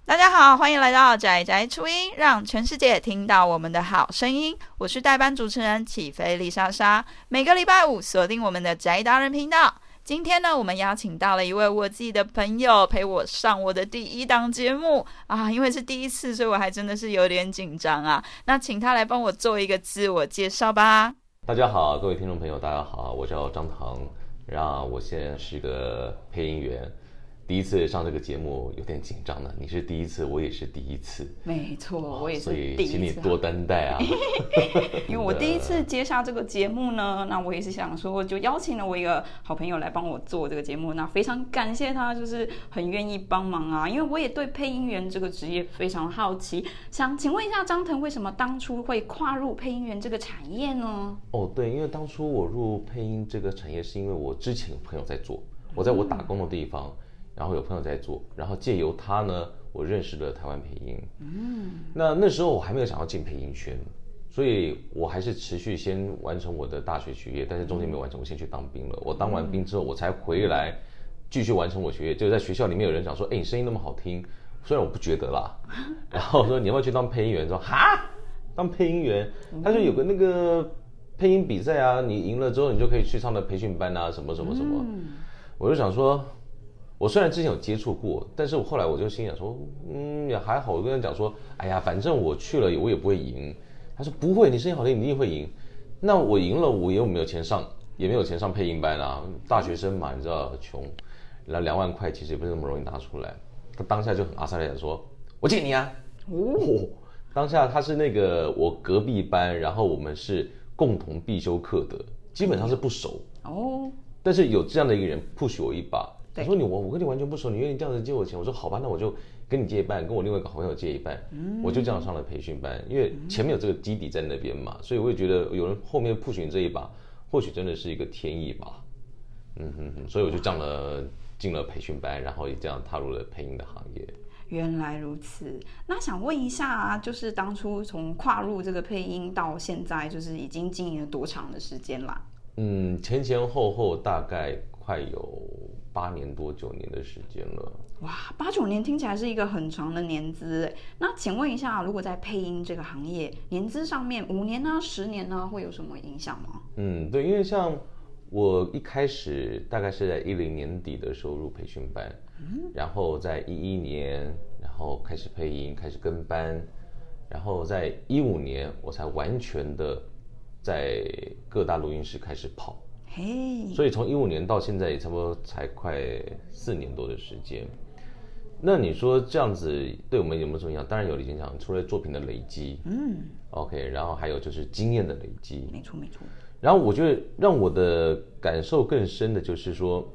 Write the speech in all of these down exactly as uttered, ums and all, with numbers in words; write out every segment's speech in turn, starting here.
大家好，欢迎来到宅宅初音，让全世界听到我们的好声音。我是代班主持人起飞丽莎莎，每个礼拜五锁定我们的宅达人频道。今天呢，我们邀请到了一位我自己的朋友陪我上我的第一档节目啊，因为是第一次，所以我还真的是有点紧张啊。那请他来帮我做一个自我介绍吧。 大家好，各位听众朋友，大家好，我叫张腾，然后我现在是个配音员。第一次上这个节目有点紧张的，你是第一次，我也是第一次。 没错，我也是第一次， 所以请你多担待啊。 因为我第一次接下这个节目呢，那我也是想说，就邀请了我一个好朋友来帮我做这个节目，那非常感谢他，就是很愿意帮忙啊。因为我也对配音员这个职业非常好奇，想请问一下张腾，为什么当初会跨入配音员这个产业呢？ 哦，对，因为当初我入配音这个产业，是因为我之前有朋友在做，我在我打工的地方。嗯，然后有朋友在做，然后借由他呢，我认识了台湾配音。嗯，那那时候我还没有想要进配音圈，所以我还是持续先完成我的大学学业，但是中间没有完成，我先去当兵了。我当完兵之后，我才回来继续完成我学业。就在学校里面有人讲说：“哎，你声音那么好听。”虽然我不觉得啦，然后说你要不要去当配音员？说哈，当配音员，他说有个那个配音比赛啊，你赢了之后你就可以去上的培训班啊，什么什么什么。嗯，我就想说。我虽然之前有接触过，但是我后来我就心想说，嗯，也还好。我跟他讲说，哎呀，反正我去了，我也不会赢。他说不会，你声音好听，你一定会赢。那我赢了，我又没有钱上，也没有钱上配音班啊。大学生嘛，你知道，穷，然后两万块其实也不是那么容易拿出来。他当下就很阿萨利的说，我借你啊。哦，当下他是那个我隔壁班，然后我们是共同必修课的，基本上是不熟哦。但是有这样的一个人 push 我一把。他说你我我跟你完全不熟，你愿意这样子借我钱？我说好吧，那我就跟你借一半，跟我另外一个好朋友借一半，嗯，我就这样上了培训班。因为前面有这个基底在那边嘛，所以我也觉得有人后面 push 你这一把，或许真的是一个天意吧。嗯哼哼，所以我就这样了进了培训班，然后也这样踏入了配音的行业。 原来如此，那想问一下啊，就是当初从跨入这个配音到现在，就是已经经营了多长的时间啦？ 嗯，前前后后大概快有八年多九年的时间了。 哇，八九年听起来是一个很长的年资。那请问一下，如果在配音这个行业，年资上面五年啊、十年啊，会有什么影响吗？ 嗯，对，因为像我一开始大概是在一零年底的时候入培训班，嗯，然后在一一年，然后开始配音，开始跟班，然后在一五年我才完全的在各大录音室开始跑。Hey. 所以从一五年到现在也差不多才快四年多的时间。那你说这样子对我们有没有什么影响？当然有影响，除了作品的累积，嗯 ，OK， 然后还有就是经验的累积， 没错没错。 然后我觉得让我的感受更深的就是说，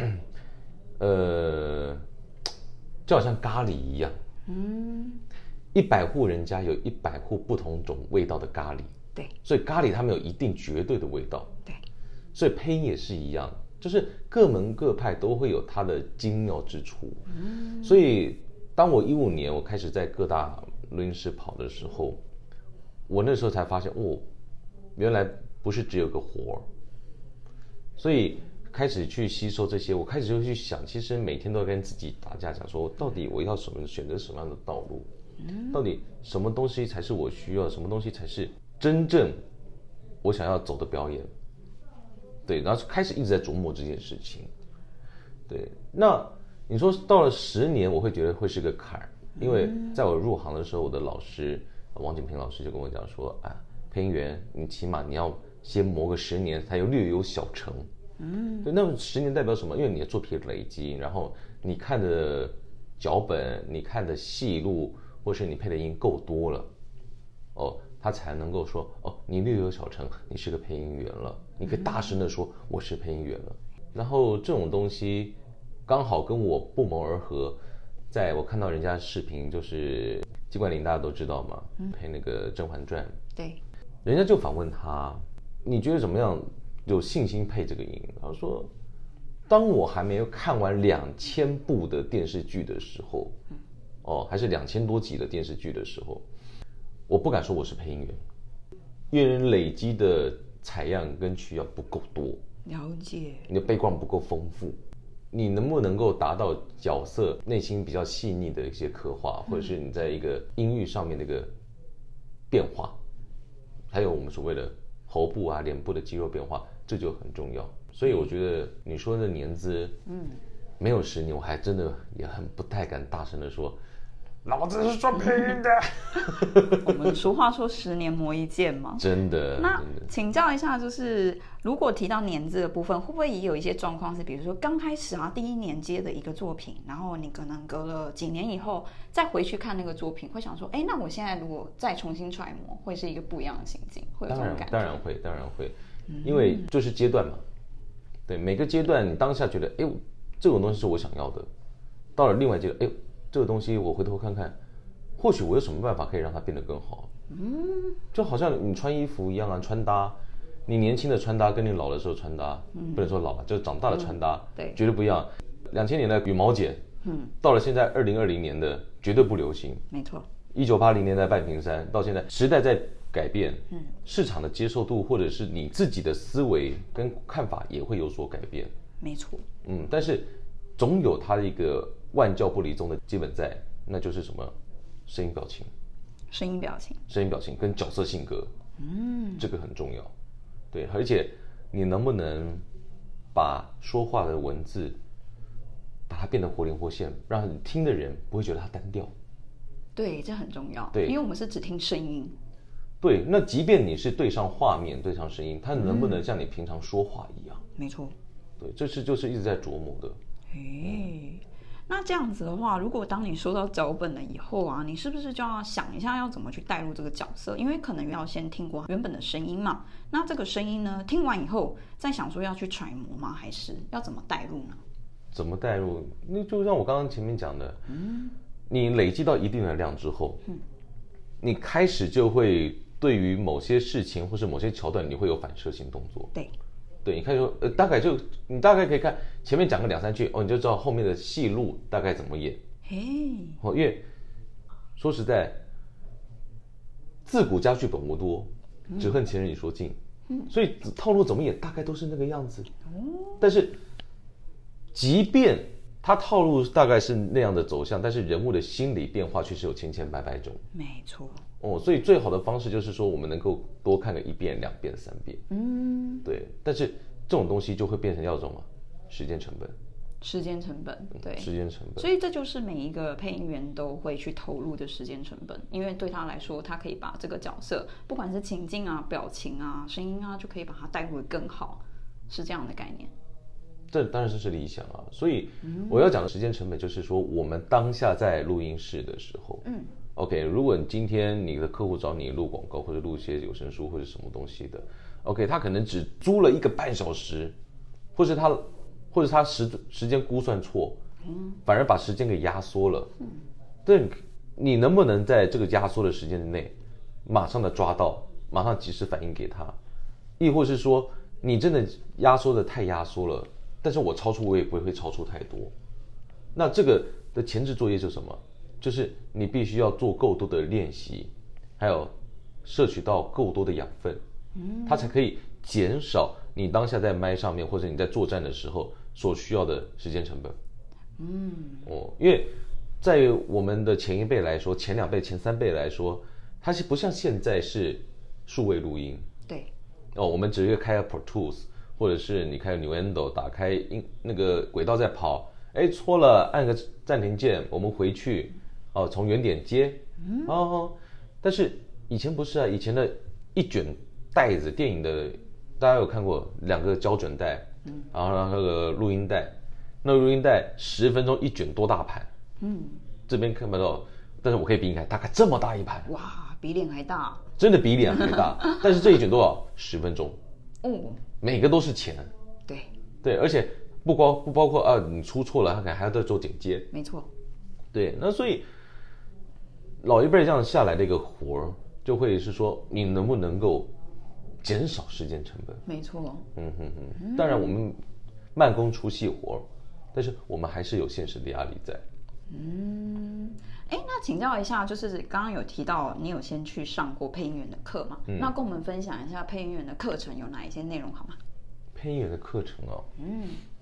呃，就好像咖喱一样，嗯，一百户人家有一百户不同种味道的咖喱， 对， 所以咖喱它没有一定绝对的味道， 对。 所以配音也是一样，就是各门各派都会有它的精妙之处。嗯，所以当我一五年我开始在各大录音室跑的时候，我那时候才发现，哦，原来不是只有个活儿。所以开始去吸收这些，我开始就去想，其实每天都要跟自己打架，讲说到底我要什么选择什么样的道路，嗯，到底什么东西才是我需要，什么东西才是真正我想要走的表演。对，然后开始一直在琢磨这件事情。对，那你说到了十年，我会觉得会是个坎儿，因为在我入行的时候，我的老师王景平老师就跟我讲说，啊，配音员你起码你要先磨个十年，才有略有小成。嗯，对，那十年代表什么？因为你的作品累积，然后你看的脚本、你看的戏路，或是你配的音够多了，哦。他才能够说哦，你略有小成，你是个配音员了，你可以大声的说我是配音员了。然后这种东西刚好跟我不谋而合，在我看到人家视频，就是季冠霖大家都知道嘛，嗯，配那个《甄嬛传》， 对， 人家就访问他，你觉得怎么样？有信心配这个音？他说，当我还没有看完两千部的电视剧的时候，哦，还是两千多集的电视剧的时候。我不敢说我是配音员，因为人累积的采样跟取样不够多， 了解， 你的背光不够丰富， 你能不能够达到角色内心比较细腻的一些刻画，或者是你在一个音域上面的一个变化，还有我们所谓的喉部啊、脸部的肌肉变化，这就很重要。所以我觉得你说的年资，嗯，没有十年，我还真的也很不太敢大声的说，老子是做配音的。 我们俗话说十年磨一剑嘛， 真的。 那请教一下，就是如果提到年资的部分，会不会也有一些状况是，比如说刚开始啊，第一年接的一个作品，然后你可能隔了几年以后再回去看那个作品，会想说，哎，那我现在如果再重新揣摩，会是一个不一样的心境，会有这种感觉？ 当然，当然会，当然会，因为就是阶段嘛。对，每个阶段你当下觉得，哎，这种东西是我想要的，到了另外阶段，哎，这个东西我回头看看，或许我有什么办法可以让它变得更好。嗯，就好像你穿衣服一样啊，穿搭，你年轻的穿搭跟你老的时候穿搭，嗯、不能说老了，就是长大的穿搭，嗯、对，绝对不一样。两千年的羽毛剪，嗯，到了现在二零二零年的绝对不流行， 没错。 一九八零年代半屏山，到现在时代在改变，嗯，市场的接受度或者是你自己的思维跟看法也会有所改变， 没错。 嗯，但是总有它的一个万教不离宗的基本在，那就是什么？声音表情。 声音表情， 声音表情跟角色性格，嗯，这个很重要，对，而且你能不能把说话的文字，把它变得活灵活现，让你听的人不会觉得它单调， 对，这很重要， 对， 因为我们是只听声音， 对，那即便你是对上画面、对上声音，它能不能像你平常说话一样？ 没错， 对，这是就是一直在琢磨的， 诶。那这样子的话，如果当你收到脚本了以后啊，你是不是就要想一下要怎么去带入这个角色？因为可能要先听过原本的声音嘛。那这个声音呢，听完以后再想说要去揣摩吗？还是要怎么带入呢？ 怎么带入？那就像我刚刚前面讲的，嗯，你累积到一定的量之后，嗯，你开始就会对于某些事情或是某些桥段，你会有反射性动作。 对。 对，你看说，呃，大概就你大概可以看前面讲个两三句，哦，你就知道后面的戏路大概怎么演。嘿，哦，因为说实在，自古家剧本无多，只恨前人已说尽，嗯，所以套路怎么演大概都是那个样子。哦，但是即便他套路大概是那样的走向，但是人物的心理变化却是有千千百百种。 没错。 哦，所以最好的方式就是说，我们能够多看个一遍、两遍、三遍。嗯，对。但是这种东西就会变成要什么？时间成本。 时间成本，对。 时间成本。 所以这就是每一个配音员都会去投入的时间成本，因为对他来说，他可以把这个角色，不管是情境啊、表情啊、声音啊，就可以把它带入得更好，是这样的概念。 这当然是理想啊。所以我要讲的时间成本，就是说我们当下在录音室的时候，嗯。OK， 如果你今天你的客户找你录广告或者录一些有声书或者什么东西的 ，OK， 他可能只租了一个半小时，或是他或者他时时间估算错，嗯，反而把时间给压缩了，嗯，对，你能不能在这个压缩的时间内，马上的抓到，马上及时反应给他，亦或是说你真的压缩的太压缩了，但是我超出我也不会超出太多，那这个的前置作业是什么？就是你必须要做够多的练习，还有摄取到够多的养分，嗯，它才可以减少你当下在麦上面或者你在作战的时候所需要的时间成本。嗯，哦，因为在我们的前一辈来说，前两辈、前三辈来说，它是不像现在是数位录音。 对。 哦，我们直接开 Pro Tools， 或者是你开 Nuendo， 打开音那个轨道在跑，哎，错了，按个暂停键，我们回去。哦，从原点接，哦，但是以前不是啊，以前的一卷带子，电影的大家有看过两个胶卷带，嗯，然后那个录音带，那录音带十分钟一卷多大盘，嗯，这边看不到，但是我可以比你看，大概这么大一盘， 哇，比脸还大， 真的比脸还大，但是这一卷多少？十分钟，哦，每个都是钱， 对， 对，而且不包不包括啊，你出错了，他可能还要再做剪接， 没错， 对，那所以。老一辈这样下来的一个活儿，就会是说你能不能够减少时间成本？ 没错， 嗯哼哼。当然我们慢工出细活，但是我们还是有现实的压力在。 嗯，哎，那请教一下，就是刚刚有提到你有先去上过配音员的课嘛？嗯、那跟我们分享一下配音员的课程有哪一些内容好吗？ 配音员的课程哦，嗯，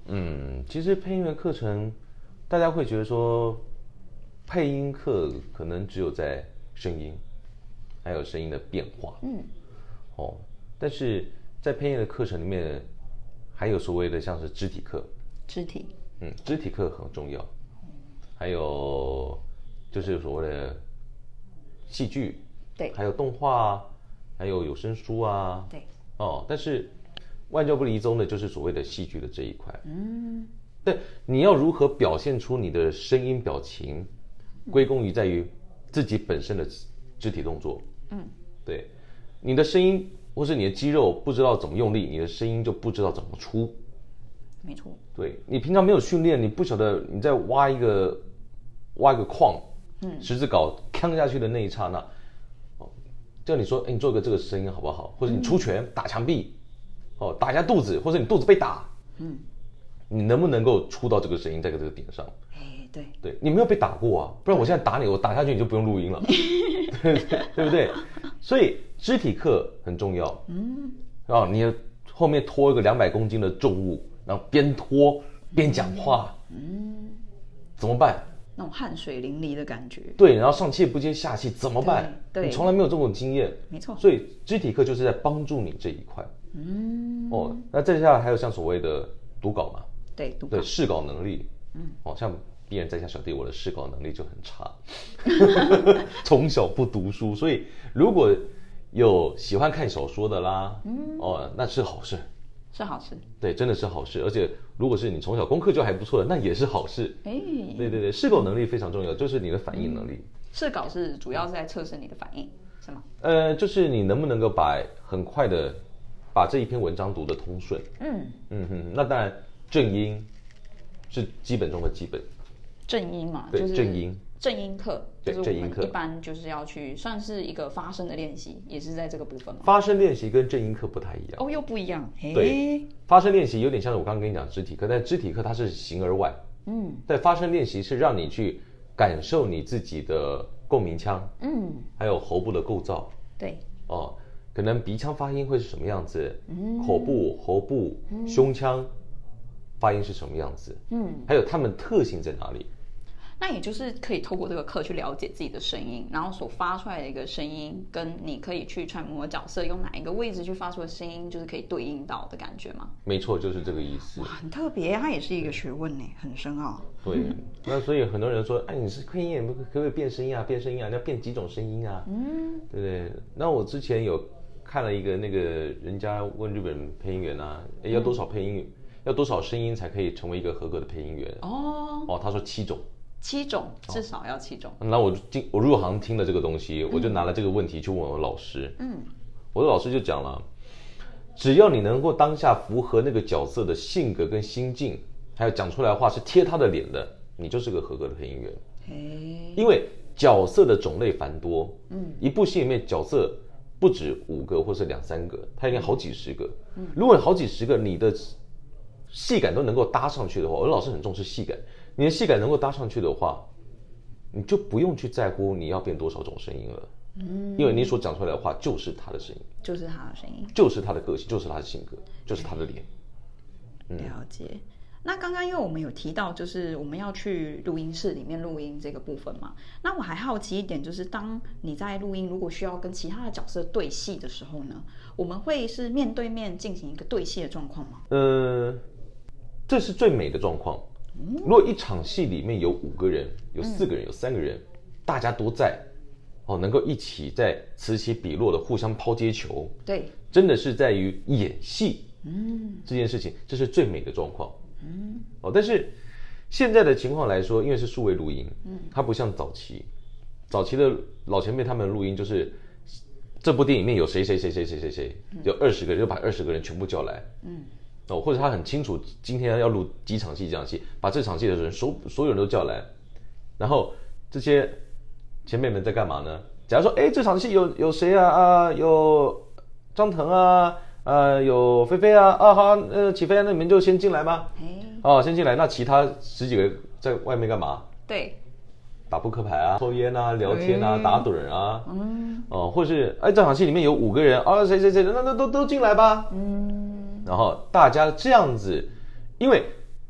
嗯，其实配音员课程，大家会觉得说，配音课可能只有在声音，还有声音的变化，嗯，哦，但是在配音的课程里面，还有所谓的像是肢体课， 肢体， 嗯，肢体课很重要，还有就是所谓的戏剧， 对， 还有动画，还有有声书啊， 对， 哦，但是万教不离宗的就是所谓的戏剧的这一块，嗯，对，你要如何表现出你的声音表情，归功于在于自己本身的肢体动作，嗯，对，你的声音或是你的肌肉不知道怎么用力，你的声音就不知道怎么出， 没错， 对，你平常没有训练，你不晓得你在挖一个挖一个矿，嗯，十字镐锵下去的那一刹那，哦，叫你说，哎，你做个这个声音好不好？或者你出拳打墙壁，哦，打一下肚子，或者你肚子被打，嗯，你能不能够出到这个声音在这个点上？ 哎，对， 对，你没有被打过啊，不然我现在打你，我打下去你就不用录音了，对对不对？所以肢体课很重要，嗯，啊，你后面拖一个两百公斤的重物，然后边拖边讲话，嗯，怎么办？ 那种汗水淋漓的感觉， 对，然后上气不接下气怎么办？ 对， 你从来没有这种经验， 没错。所以肢体课就是在帮助你这一块。嗯，哦，那再下来还有像所谓的读稿嘛， 对，读稿， 对，视稿能力，嗯，哦，像鄙人在家小弟，我的视稿能力就很差，从小不读书，所以如果有喜欢看小说的啦，嗯，哦，那是好事。 是好事， 对，真的是好事，而且如果是你从小功课就还不错的，那也是好事。哎，对对对，视稿能力非常重要，就是你的反应能力。 视稿是主要是在测试你的反应，是吗？ 呃，就是你能不能够把很快的把这一篇文章读得通顺。嗯嗯哼，那当然正音是基本中的基本。 正音嘛， 对， 就是正音。 正音课，就是我们一般就是要去算是一个发声的练习，也是在这个部分吗？ 发声练习跟正音课不太一样哦，又不一样。 对，发声练习有点像是我刚刚跟你讲肢体课，但肢体课它是形而外，嗯，但发声练习是让你去感受你自己的共鸣腔，嗯，还有喉部的构造， 对， 哦，可能鼻腔发音会是什么样子，嗯，口部、喉部、嗯、胸腔发音是什么样子，嗯，还有它们特性在哪里。 那也就是可以透过这个课去了解自己的声音，然后所发出来的一个声音，跟你可以去揣摩角色用哪一个位置去发出的声音，就是可以对应到的感觉吗？ 没错，就是这个意思。 哇，很特别，它也是一个学问呢，很深奥。 对，那所以很多人说，哎，你是配音员，可不可以变声音啊？变声音啊？你要变几种声音啊？嗯，对不对？那我之前有看了一个那个人家问日本配音员啊，哎，要多少配音，嗯、要多少声音才可以成为一个合格的配音员？哦，哦，他说七种。 七种，至少要七种。 那我进我入行听了这个东西，我就拿了这个问题去问我老师。嗯，我的老师就讲了，只要你能够当下符合那个角色的性格跟心境，还有讲出来的话是贴他的脸的，你就是个合格的配音员。嘿，因为角色的种类繁多，嗯，一部戏里面角色不止五个或是两三个，它一定好几十个。嗯，如果好几十个你的戏感都能够搭上去的话，我的老师很重视戏感。你的戏感能够搭上去的话，你就不用去在乎你要变多少种声音了，嗯，因为你所讲出来的话就是他的声音， 就是他的声音， 就是他的个性，就是他的性格，就是他的脸。 嗯、了解。那刚刚因为我们有提到，就是我们要去录音室里面录音这个部分嘛，那我还好奇一点，就是当你在录音，如果需要跟其他的角色对戏的时候呢，我们会是面对面进行一个对戏的状况吗？ 呃，这是最美的状况。如果一场戏里面有五个人，有四个人，有三个人，大家都在，哦，能够一起在此起彼落的互相抛接球， 对， 真的是在于演戏，嗯，这件事情，这是最美的状况，嗯，哦，但是现在的情况来说，因为是数位录音，嗯，它不像早期，早期的老前辈他们录音就是，这部电影里面有谁谁谁谁谁谁谁，有二十个人就把二十个人全部叫来，嗯。哦，或者他很清楚今天要录几场戏，这场戏，把这场戏的人所所有人都叫来，然后这些前辈们在干嘛呢？假如说，哎，这场戏有有谁啊？啊，有张腾啊，呃，有菲菲啊，啊好，呃，起飞，那你们就先进来吧。哦，先进来，那其他十几个在外面干嘛？ 对， 打扑克牌啊，抽烟啊，聊天啊，打盹啊，嗯，哦，或是哎，这场戏里面有五个人啊，谁谁谁，那那都都进来吧，嗯。然后大家这样子，因为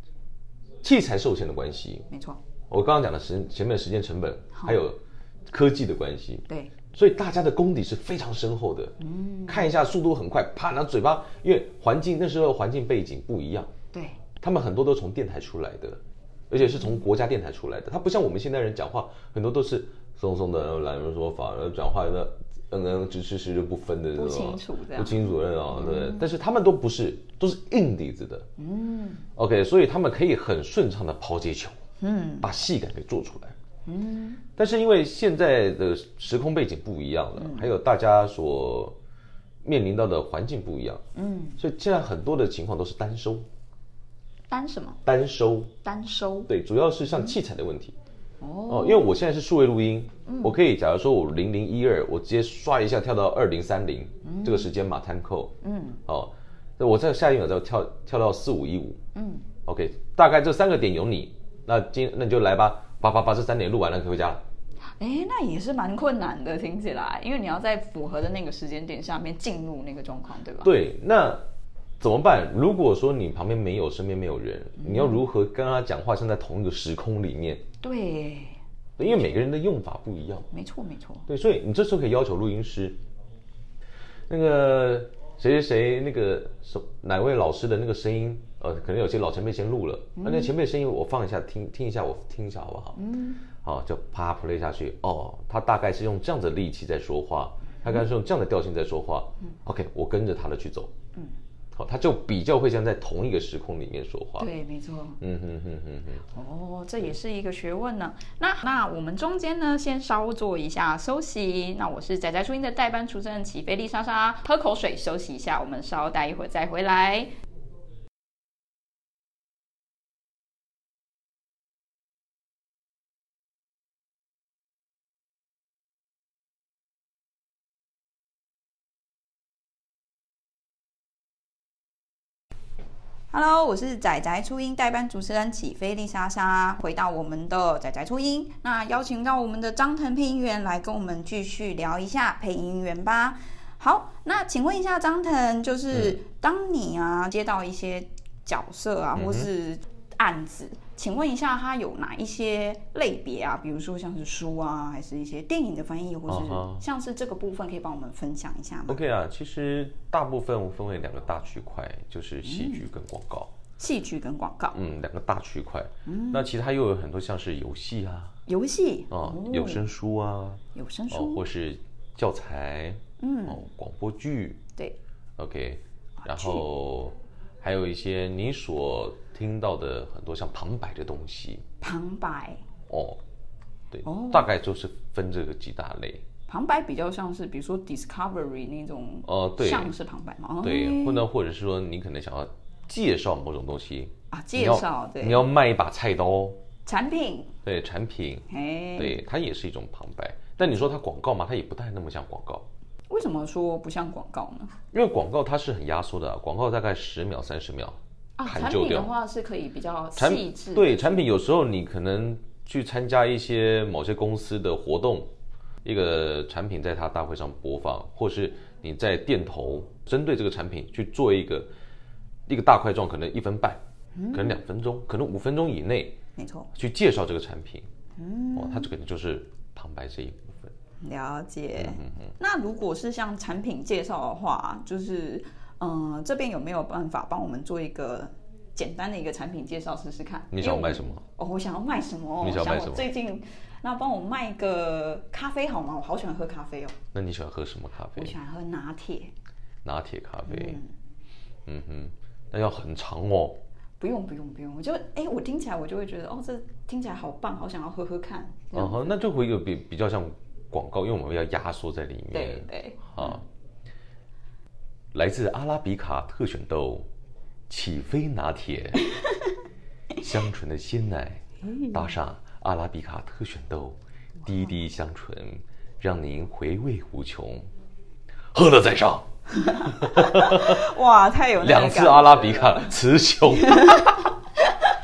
器材受限的关系， 没错。 我刚刚讲的时前面的时间成本，还有科技的关系， 对， 所以大家的功底是非常深厚的。嗯，看一下速度很快，啪，拿嘴巴，因为环境那时候环境背景不一样， 对，他们很多都从电台出来的，而且是从国家电台出来的。他不像我们现代人讲话，很多都是松松的懒人说法，讲话的嗯嗯支持是就不分的， 不清楚这样， 不清楚的啊，对、嗯。但是他们都不是，都是硬底子的。嗯 ，OK， 所以他们可以很顺畅的抛接球，嗯，把戏感给做出来。嗯，但是因为现在的时空背景不一样了，嗯、还有大家所面临到的环境不一样，嗯，所以现在很多的情况都是单收。 单什么？ 单收。单收。 对，主要是像器材的问题。嗯、哦，因为我现在是数位录音，嗯、我可以假如说我零零一二，我直接刷一下跳到二零三零，这个时间码 time code， 嗯，哦，那我在下一秒再跳跳到四五一五，嗯 ，OK， 大概这三个点有你，那今那你就来吧。把把把这三点录完了，可以回家了。 哎，那也是蛮困难的，听起来，因为你要在符合的那个时间点下面进入那个状况，对吧？ 对，那怎么办？如果说你旁边没有，身边没有人，嗯、你要如何跟他讲话？像在同一个时空里面？ 对， 因为每个人的用法不一样。 没错，没错。 对，所以你这时候可以要求录音师，那个谁谁谁，那个哪位老师的那个声音。呃，可能有些老前辈先录了，那、嗯、那前辈声音我放一下，听听一下，我听一下好不好？嗯，好，就啪 play 下去。哦，他大概是用这样的力气在说话，他大概是用这样的调性在说话。嗯 ，OK， 我跟着他的去走。嗯，好，他就比较会像在同一个时空里面说话。 对，没错。 嗯哼哼哼哼。 哦，这也是一个学问呢。那那我们中间呢，先稍做一下休息。那我是仔仔初音的代班主持人起飞丽莎莎，喝口水休息一下，我们稍待一会儿再回来。Hello， 我是仔仔初音代班主持人起飞丽莎莎，回到我们的仔仔初音，那邀请到我们的张腾配音员来跟我们继续聊一下配音员吧。好，那请问一下张腾，就是当你啊接到一些角色啊，或是案子，请问一下，它有哪一些类别啊？比如说像是书啊，还是一些电影的翻译，或是像是这个部分，可以帮我们分享一下吗 ？OK 啊，其实大部分我分为两个大区块，就是戏剧跟广告。 戏剧跟广告， 嗯，两个大区块。嗯，那其他又有很多像是游戏啊， 游戏哦，有声书啊， 有声书、 哦，或是教材，嗯，哦，广播剧， 对 ，OK， 然后还有一些你所听到的很多像旁白的东西， 旁白， 哦，对，哦，大概就是分这个几大类。 旁白比较像是，比如说 Discovery 那种，哦，对，像是旁白嘛， 对，或者或者是说你可能想要介绍某种东西啊，介绍，对， 你要卖一把菜刀， 产品， 对，产品，对，它也是一种旁白。但你说它广告嘛，它也不太那么像广告。 为什么说不像广告呢？ 因为广告它是很压缩的，广告大概十秒、三十秒。 啊，产品的话是可以比较细致。 对，产品有时候你可能去参加一些某些公司的活动，一个产品在它大会上播放，或是你在店头针对这个产品去做一个一个大块状，可能一分半，嗯、可能两分钟，可能五分钟以内， 没错， 去介绍这个产品。嗯，哦，它这可能就是旁白这一部分。 了解。嗯嗯。那如果是像产品介绍的话，就是。嗯，这边有没有办法帮我们做一个简单的一个产品介绍试试看？ 你想要卖什么？ 哦，我想要卖什么？ 你想要卖什么？ 最近，那帮我卖一个咖啡好吗？我好喜欢喝咖啡哦。 那你喜欢喝什么咖啡？ 我喜欢喝拿铁。 拿铁咖啡。嗯, 嗯哼，那要很长哦。 不用不用不用，我就哎，我听起来我就会觉得哦，这听起来好棒，好想要喝喝看。 哦，那就会有比比较像广告，因为我们要压缩在里面。 对对。 啊。嗯，来自阿拉比卡特选豆，起飞拿铁，香醇的鲜奶，搭上阿拉比卡特选豆，滴滴香醇，让您回味无穷。喝了再上。 哇，太有那个两次阿拉比卡雌雄。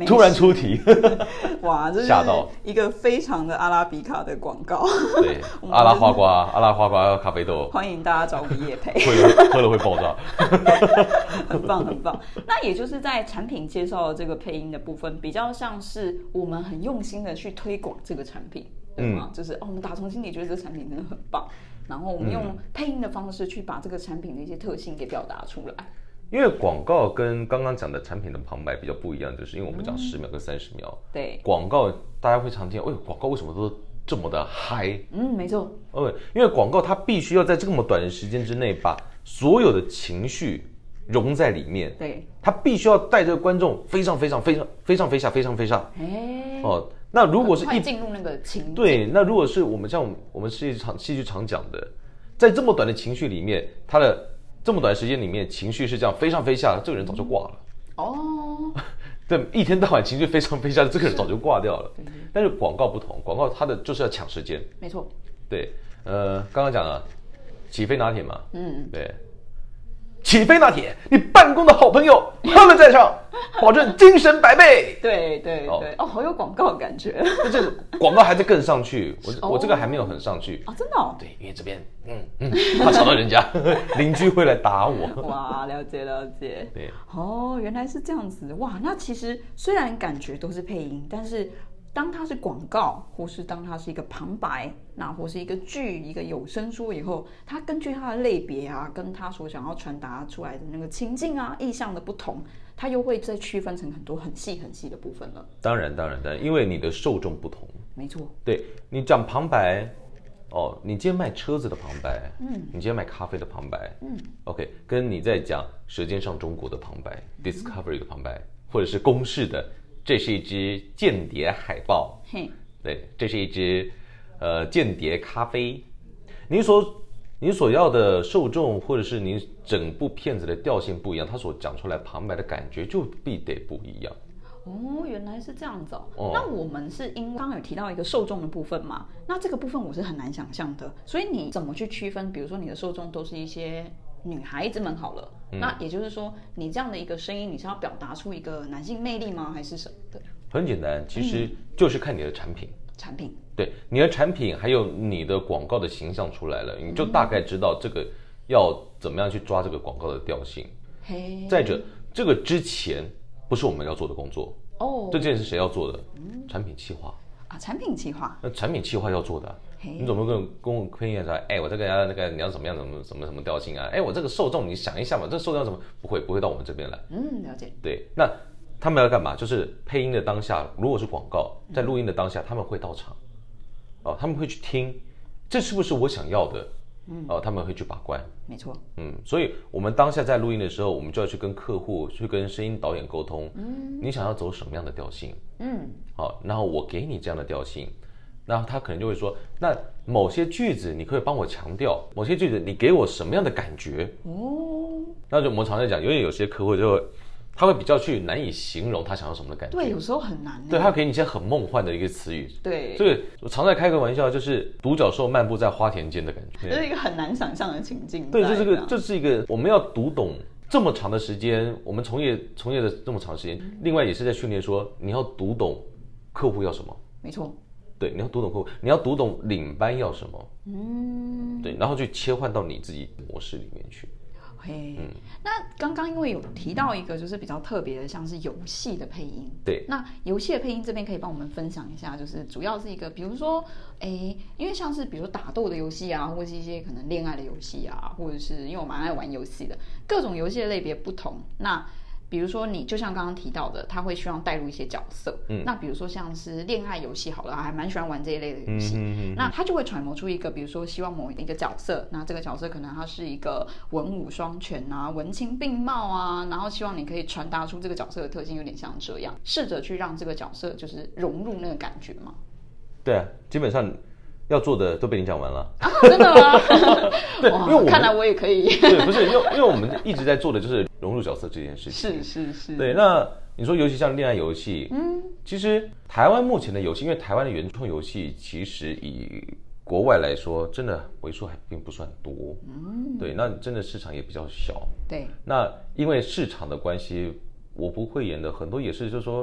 突然出题， 哇，这是吓到一个非常的阿拉比卡的广告。 对，阿拉花瓜，阿拉花瓜咖啡豆， 欢迎大家找我们业配， 喝了会爆炸， 很棒很棒。那也就是在产品介绍的这个配音的部分，比较像是我们很用心的去推广这个产品，对吗？嗯、就是哦，我们打从心里觉得这个产品真的很棒，然后我们用配音的方式去把这个产品的一些特性给表达出来。 因为广告跟刚刚讲的产品的旁白比较不一样，就是因为我们讲十秒跟三十秒、嗯， 对， 广告大家会常听，哎，广告为什么都这么的嗨？ 嗯，没错， 哦，因为广告它必须要在这么短的时间之内把所有的情绪融在里面， 对， 它必须要带着观众飞上飞上飞上飞上飞下飞上飞上， 哎， 哦，那如果是一进入那个情境， 对，那如果是我们像我们戏剧场戏剧常讲的，在这么短的情绪里面，它的这么短时间里面，情绪是这样飞上飞下，这个人早就挂了。 哦， 对，一天到晚情绪飞上飞下，这个人早就挂掉了。但是广告不同，广告它的就是要抢时间。 没错。 对，呃，刚刚讲了起飞拿铁嘛，嗯，对，起飞拿铁，你办公的好朋友，他们在场，保证精神百倍。 对对对，哦，哦好有广告的感觉。 那这个广告还在更上去，我、哦、我这个还没有很上去啊、哦，真的哦。 对，因为这边，嗯嗯，怕吵到人家，邻居会来打我。 哇，了解了解。 对， 哦，原来是这样子。哇，那其实虽然感觉都是配音，但是当它是广告，或是当它是一个旁白，那或是一个剧、一个有声书以后，它根据它的类别啊，跟它所想要传达出来的那个情境啊、意象的不同，它又会再区分成很多很细很细的部分了。 当然，当然，当然，因为你的受众不同。 没错。对， 你讲旁白，哦，你今天卖车子的旁白，嗯，你今天卖咖啡的旁白，嗯 ，OK， 跟你在讲《舌尖上中国》的旁白、嗯、，Discovery 的旁白，或者是公视的。这是一只间谍海豹，嘿，对，这是一只呃间谍咖啡。你所你所要的受众，或者是你整部片子的调性不一样，它所讲出来旁白的感觉就必得不一样。 哦，原来是这样子 哦, 哦。那我们是因为刚刚有提到一个受众的部分嘛，那这个部分我是很难想象的，所以你怎么去区分？比如说你的受众都是一些女孩子们好了。嗯、那也就是说，你这样的一个声音，你是要表达出一个男性魅力吗？还是什么的？ 很简单，其实就是看你的产品。 嗯、产品， 对，你的产品还有你的广告的形象出来了，你就大概知道这个要怎么样去抓这个广告的调性。嘿，再者，这个之前不是我们要做的工作哦，这件事谁要做的？嗯、产品企划啊，产品企划， 那产品企划要做的、啊。你怎么跟跟我推荐说，哎，我这个要那个你要怎么样，怎么怎么什么调性啊？哎，我这个受众你想一下嘛，这个受众怎么不会不会到我们这边来？ 嗯，了解。 对，那他们要干嘛？就是配音的当下，如果是广告，在录音的当下，他们会到场，哦，他们会去听，这是不是我想要的？嗯，哦，他们会去把关。 没错。 嗯，所以我们当下在录音的时候，我们就要去跟客户、去跟声音导演沟通，嗯，你想要走什么样的调性？嗯，好，然后我给你这样的调性。然后他可能就会说，那某些句子你可以帮我强调，某些句子你给我什么样的感觉哦？那就我们常常讲，因为有些客户就会，他会比较去难以形容他想要什么的感觉。 对，有时候很难。 对，他给你一些很梦幻的一个词语。 对， 所以我常在开个玩笑，就是独角兽漫步在花田间的感觉， 这是一个很难想象的情境。 对，这是个这是一个我们要读懂这么长的时间，我们从业从业的这么长时间，嗯、另外也是在训练说你要读懂客户要什么。 没错。 对，你要读懂客户，你要读懂领班要什么，嗯，对，然后去切换到你自己模式里面去。 嘿，嗯，那刚刚因为有提到一个就是比较特别的，像是游戏的配音。 对， 那游戏的配音这边可以帮我们分享一下，就是主要是一个，比如说，哎，因为像是比如说打斗的游戏啊，或是一些可能恋爱的游戏啊，或者是因为我蛮爱玩游戏的，各种游戏的类别不同，那。比如说你就像刚刚提到的，他会希望带入一些角色，嗯，那比如说像是恋爱游戏好了，还蛮喜欢玩这一类的游戏，嗯嗯嗯，那他就会揣摩出一个，比如说希望某一个角色，那这个角色可能他是一个文武双全啊，文情并茂啊，然后希望你可以传达出这个角色的特性，有点像这样，试着去让这个角色就是融入那个感觉嘛。 对啊，基本上要做的都被你讲完了啊，真的吗？ 对，因为我看来我也可以。 对，不是，因为因为我们一直在做的就是融入角色这件事情。 是是是。对， 那你说尤其像恋爱游戏，嗯，其实台湾目前的游戏，因为台湾的原创游戏其实以国外来说，真的为数还并不算多。嗯，对，那真的市场也比较小。 对， 那因为市场的关系，我不会演的很多也是就是说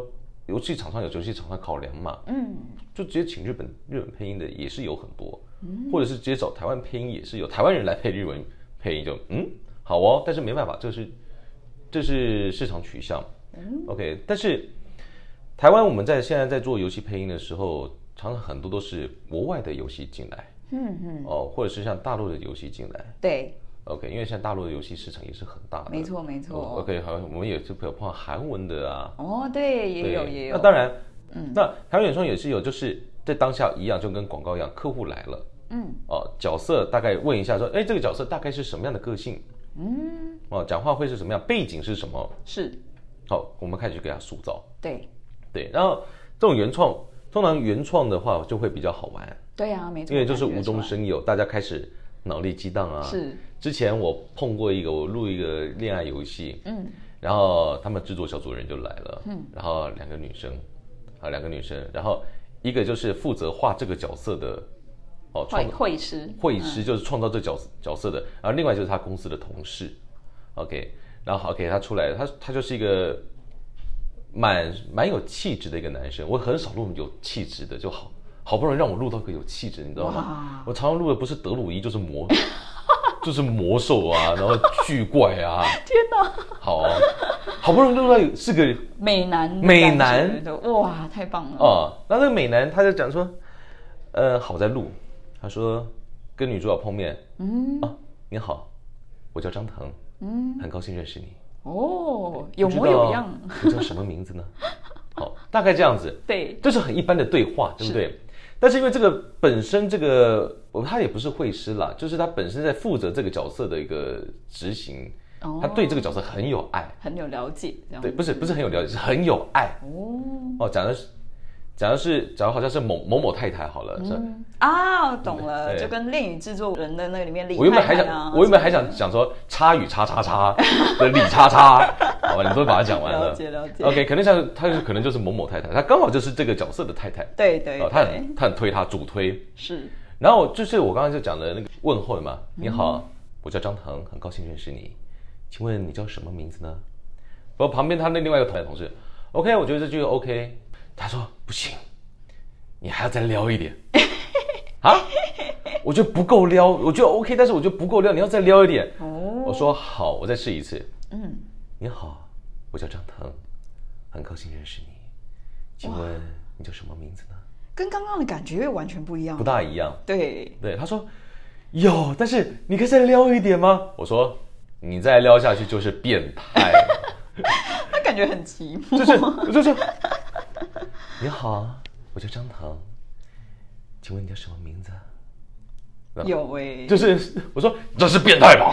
游戏厂商有游戏厂商考量嘛，嗯，就直接请日本日本配音的也是有很多，嗯，或者是直接找台湾配音也是有台湾人来配日文配音就嗯好哦，但是没办法，这是这是市场取向，嗯 ，OK， 但是台湾我们在现在在做游戏配音的时候，常常很多都是国外的游戏进来，嗯嗯，哦，或者是像大陆的游戏进来， 对。 OK， 因为现在大陆的游戏市场也是很大的， 没错没错。 哦、OK， 好像我们也是有碰到韩文的啊。 哦，对，也有也有。 那当然，嗯，那台湾原创也是有，就是在当下一样，就跟广告一样，客户来了，嗯，哦，角色大概问一下说，哎，这个角色大概是什么样的个性？嗯，哦，讲话会是什么样？背景是什么？ 是。 好，我们开始去给他塑造。 对对，然后这种原创，通常原创的话就会比较好玩。 对啊，没错， 因为就是无中生有，大家开始脑力激荡啊。 是。 之前我碰过一个，我录一个恋爱游戏，嗯，然后他们制作小组人就来了，嗯，然后两个女生，啊，两个女生，然后一个就是负责画这个角色的，哦， 绘绘师， 绘师就是创造这个角角色的，然后另外就是他公司的同事 ，OK， 然后 OK 他出来了，他他就是一个蛮蛮有气质的一个男生，我很少录有气质的，就好好不容易让我录到个有气质，你知道吗？我常常录的不是德鲁伊就是魔。就是魔兽啊，然后巨怪啊！ 天哪！ 好、啊，好不容易录到有是个美男， 美男， 哇，太棒了！ 哦，然后那个美男他就讲说，呃，好在录，他说跟女主角碰面，嗯啊，你好，我叫张腾，嗯，很高兴认识你。 哦，有模有样。 你叫什么名字呢？好，大概这样子。 对， 这是很一般的对话，对不对？但是因为这个本身这个他也不是绘师啦，就是他本身在负责这个角色的一个执行，哦、他对这个角色很有爱， 很有了解，这样对，不是不是很有了解，是很有爱。哦哦，讲的是讲的是讲的好像是某某某太太好了，嗯、是啊，懂了，就跟恋与制作人的那个里面李太太、啊、 我原本还想我原本还想讲说叉与叉叉叉的李叉叉，好吧，你都把它讲完了， 了解了解。 OK， 可能像他可能就是某某太太，他刚好就是这个角色的太太， 对对， 哦、他很他很推他主推是。 然后就是我刚刚就讲的那个问候嘛，你好，我叫张腾，很高兴认识你，请问你叫什么名字呢？我旁边他那另外一个同事 ，OK， 我觉得这句 OK， 他说不行，你还要再撩一点啊，我觉得不够撩，我觉得 OK， 但是我觉得不够撩，你要再撩一点。哦，我说好，我再试一次。嗯，你好，我叫张腾，很高兴认识你，请问你叫什么名字呢？ 跟刚刚的感觉完全不一样， 不大一样。 对对， 他说有，但是你可以再撩一点吗？我说你再撩下去就是变态。 他感觉很寂寞。 就是就是，你好，我叫张腾，请问你叫什么名字？ 有哎、欸， 就是我说这是变态吧？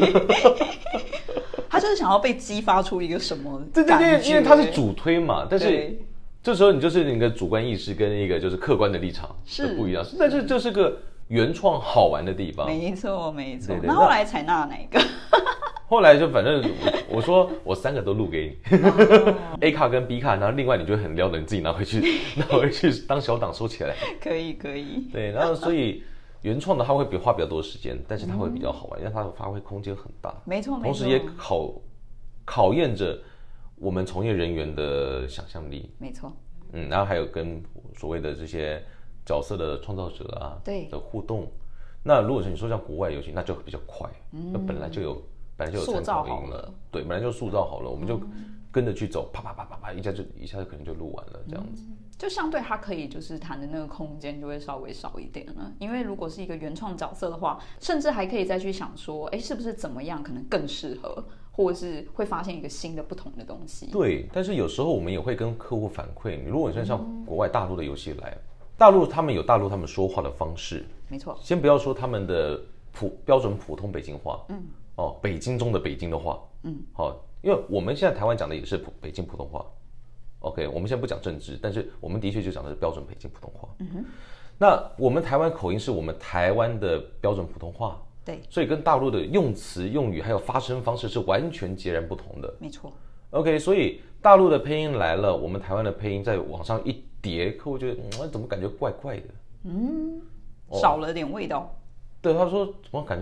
他就是想要被激发出一个什么感觉？ 对对对，因为他是主推嘛，但是。这时候你就是你的主观意识跟一个就是客观的立场是不一样，但是这是个原创好玩的地方。 没错没错。那后来采纳哪一个？ 后来就反正 我, 我说我三个都录给你、哦、A 卡跟 B 卡，然后另外你就很撩的你自己拿回去拿回去当小档收起来。 可以可以。 对，然后所以原创的它会比花比较多时间，但是它会比较好玩，因为它的发挥空间很大。 没错没错。 同时也考考验着我们从业人员的想象力， 没错， 嗯，然后还有跟所谓的这些角色的创造者啊， 对的互动。那如果是你说像国外游戏，那就比较快，嗯，那本来就有本来就有参考音了，对，本来就塑造好了，我们就跟着去走，啪啪啪啪啪，一下就一下就可能就录完了这样子。 嗯，就相对它可以就是谈的那个空间就会稍微少一点了，因为如果是一个原创角色的话，甚至还可以再去想说，哎，是不是怎么样可能更适合。或者是会发现一个新的不同的东西。 对，但是有时候我们也会跟客户反馈，你如果像像国外大陆的游戏来，大陆他们有大陆他们说话的方式， 没错。 先不要说他们的普标准普通北京话，嗯，哦，北京中的北京的话，嗯，好、哦，因为我们现在台湾讲的也是普北京普通话 ，OK， 我们现在不讲政治，但是我们的确就讲的是标准北京普通话。嗯哼，那我们台湾口音是我们台湾的标准普通话。 对， 所以跟大陆的用词、用语还有发声方式是完全截然不同的。 没错。 OK， 所以大陆的配音来了，我们台湾的配音再往上一叠，客户觉得嗯，怎么感觉怪怪的？ 嗯，哦、少了点味道。 对，他说怎么感觉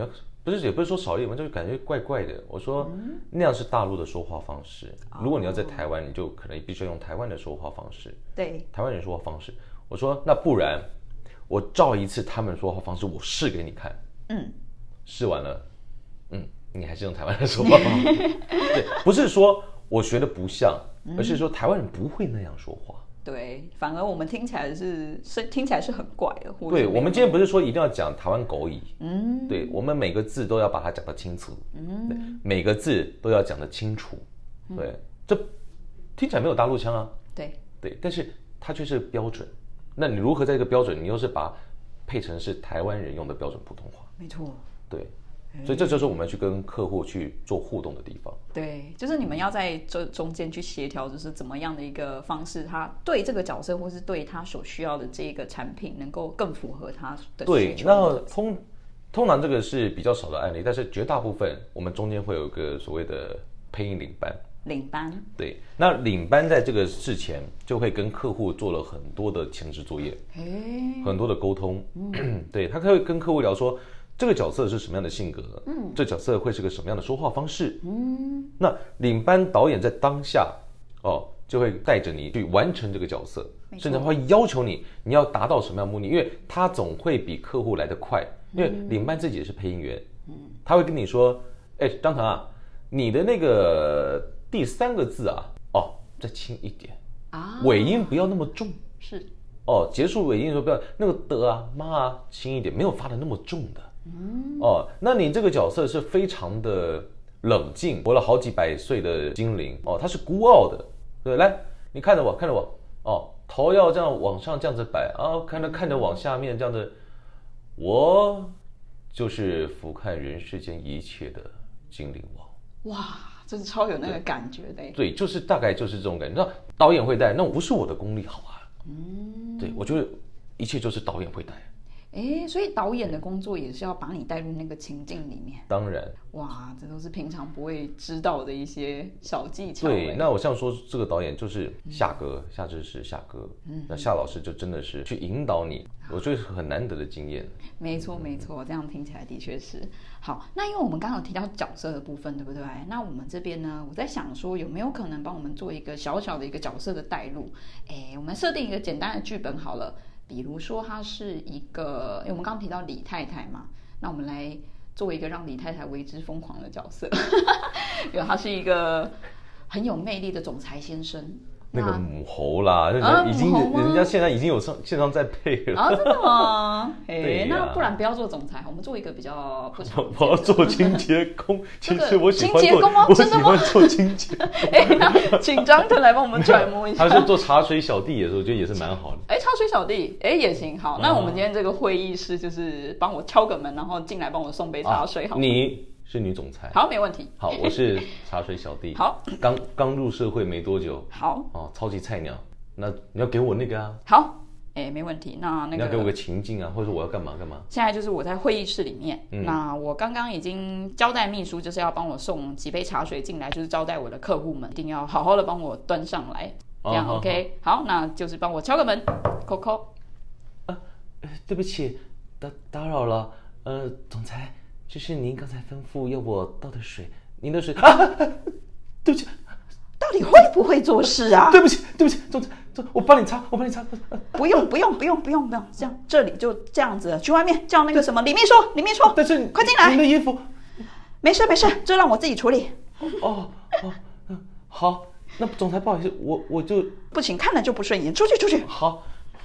不是也不是说少一点嘛，就是感觉怪怪的。我说、嗯、那样是大陆的说话方式，如果你要在台湾，你就可能必须要用台湾的说话方式。 对， 台湾人说话方式。我说那不然我照一次他们说话方式，我试给你看。嗯，试完了，嗯，你还是用台湾的说话方式。对，不是说我学的不像，而是说台湾人不会那样说话。 对，反而我们听起来是是听起来是很怪的。 对，我们今天不是说一定要讲台湾狗语，嗯，对，我们每个字都要把它讲得清楚，嗯，每个字都要讲得清楚，对，嗯、这听起来没有大陆腔啊， 对对，但是它却是标准。那你如何在这个标准，你又是把配成是台湾人用的标准普通话？ 没错， 对。所以这就是我们去跟客户去做互动的地方。 对，就是你们要在这中间去协调，就是怎么样的一个方式，他对这个角色或是对他所需要的这个产品，能够更符合他的需求。 对，那通通常这个是比较少的案例，但是绝大部分我们中间会有一个所谓的配音领班。 领班。 对，那领班在这个事前就会跟客户做了很多的前置作业，很多的沟通。嗯、对，他会跟客户聊说，这个角色是什么样的性格？嗯，这角色会是个什么样的说话方式？嗯，那领班导演在当下哦，就会带着你去完成这个角色，甚至会要求你你要达到什么样的目的，因为他总会比客户来得快，因为领班自己也是配音员，嗯，他会跟你说，哎，张腾啊，你的那个第三个字啊，哦，再轻一点啊，尾音不要那么重， 是哦，结束尾音的时候不要那个的啊妈啊轻一点，没有发的那么重的。嗯、哦，那你这个角色是非常的冷静，活了好几百岁的精灵哦，他是孤傲的，对，来，你看着我，看着我，哦，头要这样往上这样子摆啊，看着看着往下面这样子，我就是俯瞰人世间一切的精灵王。 哇，这是超有那个感觉的。 对，对，就是大概就是这种感觉。那导演会带，那不是我的功力好啊。嗯，对，我觉得一切就是导演会带。 哎，所以导演的工作也是要把你带入那个情境里面。 当然， 哇，这都是平常不会知道的一些小技巧。 对，那我像说这个导演就是夏哥，嗯、夏志是夏哥，嗯，那夏老师就真的是去引导你，我觉得是很难得的经验。 没错，没错，这样听起来的确是。好，那因为我们刚刚有提到角色的部分，对不对？那我们这边呢，我在想说有没有可能帮我们做一个小小的一个角色的带入？哎，我们设定一个简单的剧本好了。比如说，她是一个，因为我们刚刚提到李太太嘛，那我们来做一个让李太太为之疯狂的角色，因为他是一个很有魅力的总裁先生。 那个母猴啦，啊、已经人家现在已经有上线上在配了。 啊，真的吗？哎，那不然不要做总裁，我们做一个比较不常见的。 我要做清洁工，其实我喜欢做， 清洁工吗？ 我喜欢做清洁工。 哎，那请张特来帮我们揣摩一下。 他是做茶水小弟也是，我觉得也是蛮好的。 哎，茶水小弟，哎也行。好，那我们今天这个会议室就是帮我敲个门，然后进来帮我送杯茶水，好。 你是女总裁， 好，没问题。 好，我是茶水小弟， 好， 刚刚入社会没多久， 好， 哦，超级菜鸟，那你要给我那个啊， 好，哎，没问题。那那个你要给我个情境啊，或者说我要干嘛干嘛？ 现在就是我在会议室里面，嗯、那我刚刚已经交代秘书，就是要帮我送几杯茶水进来，就是招待我的客户们，一定要好好的帮我端上来，这样、哦、OK？ 好, 好，那就是帮我敲个门，扣扣。 啊，对不起，打打扰了，呃，总裁。就是您刚才吩咐要我倒的水，您的水啊，对不起， 到底会不会做事啊？ 对不起，对不起，总裁，我帮你擦，我帮你擦。 不用，不用，不用，不用，不用，这样这里就这样子，去外面叫那个什么李秘书，李秘书， 但是快进来， 您的衣服， 没事没事，这让我自己处理。 哦哦，嗯，好，那总裁不好意思，我我就不行，看了就不顺眼，出去出去。 好。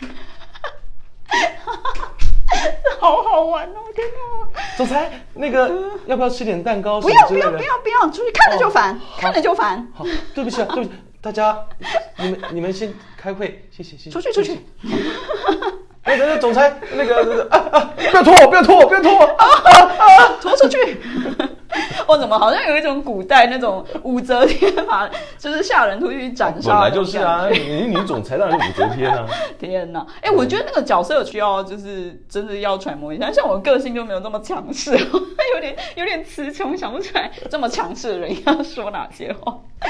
好好玩哦！天哪， 总裁，那个、嗯、要不要吃点蛋糕？ 不要不要不要不要，出去看着就烦，哦、看着就烦。 好，对不起啊，对不起，大家，你们你们先开会，谢谢谢谢。 出去出去。 那个、哎、总裁，那个啊啊，不要拖我，不要拖我，不要拖我，啊啊啊，拖出去。我怎么好像有一种古代那种武则天嘛，就是下人出去斩杀。 本来就是啊，你女总裁当然是武则天啊。 天哪，哎、欸，我觉得那个角色有需要，就是真的要揣摩一下。像我个性就没有那么强势，有点有点词穷，想不出来这么强势的人要说哪些话。太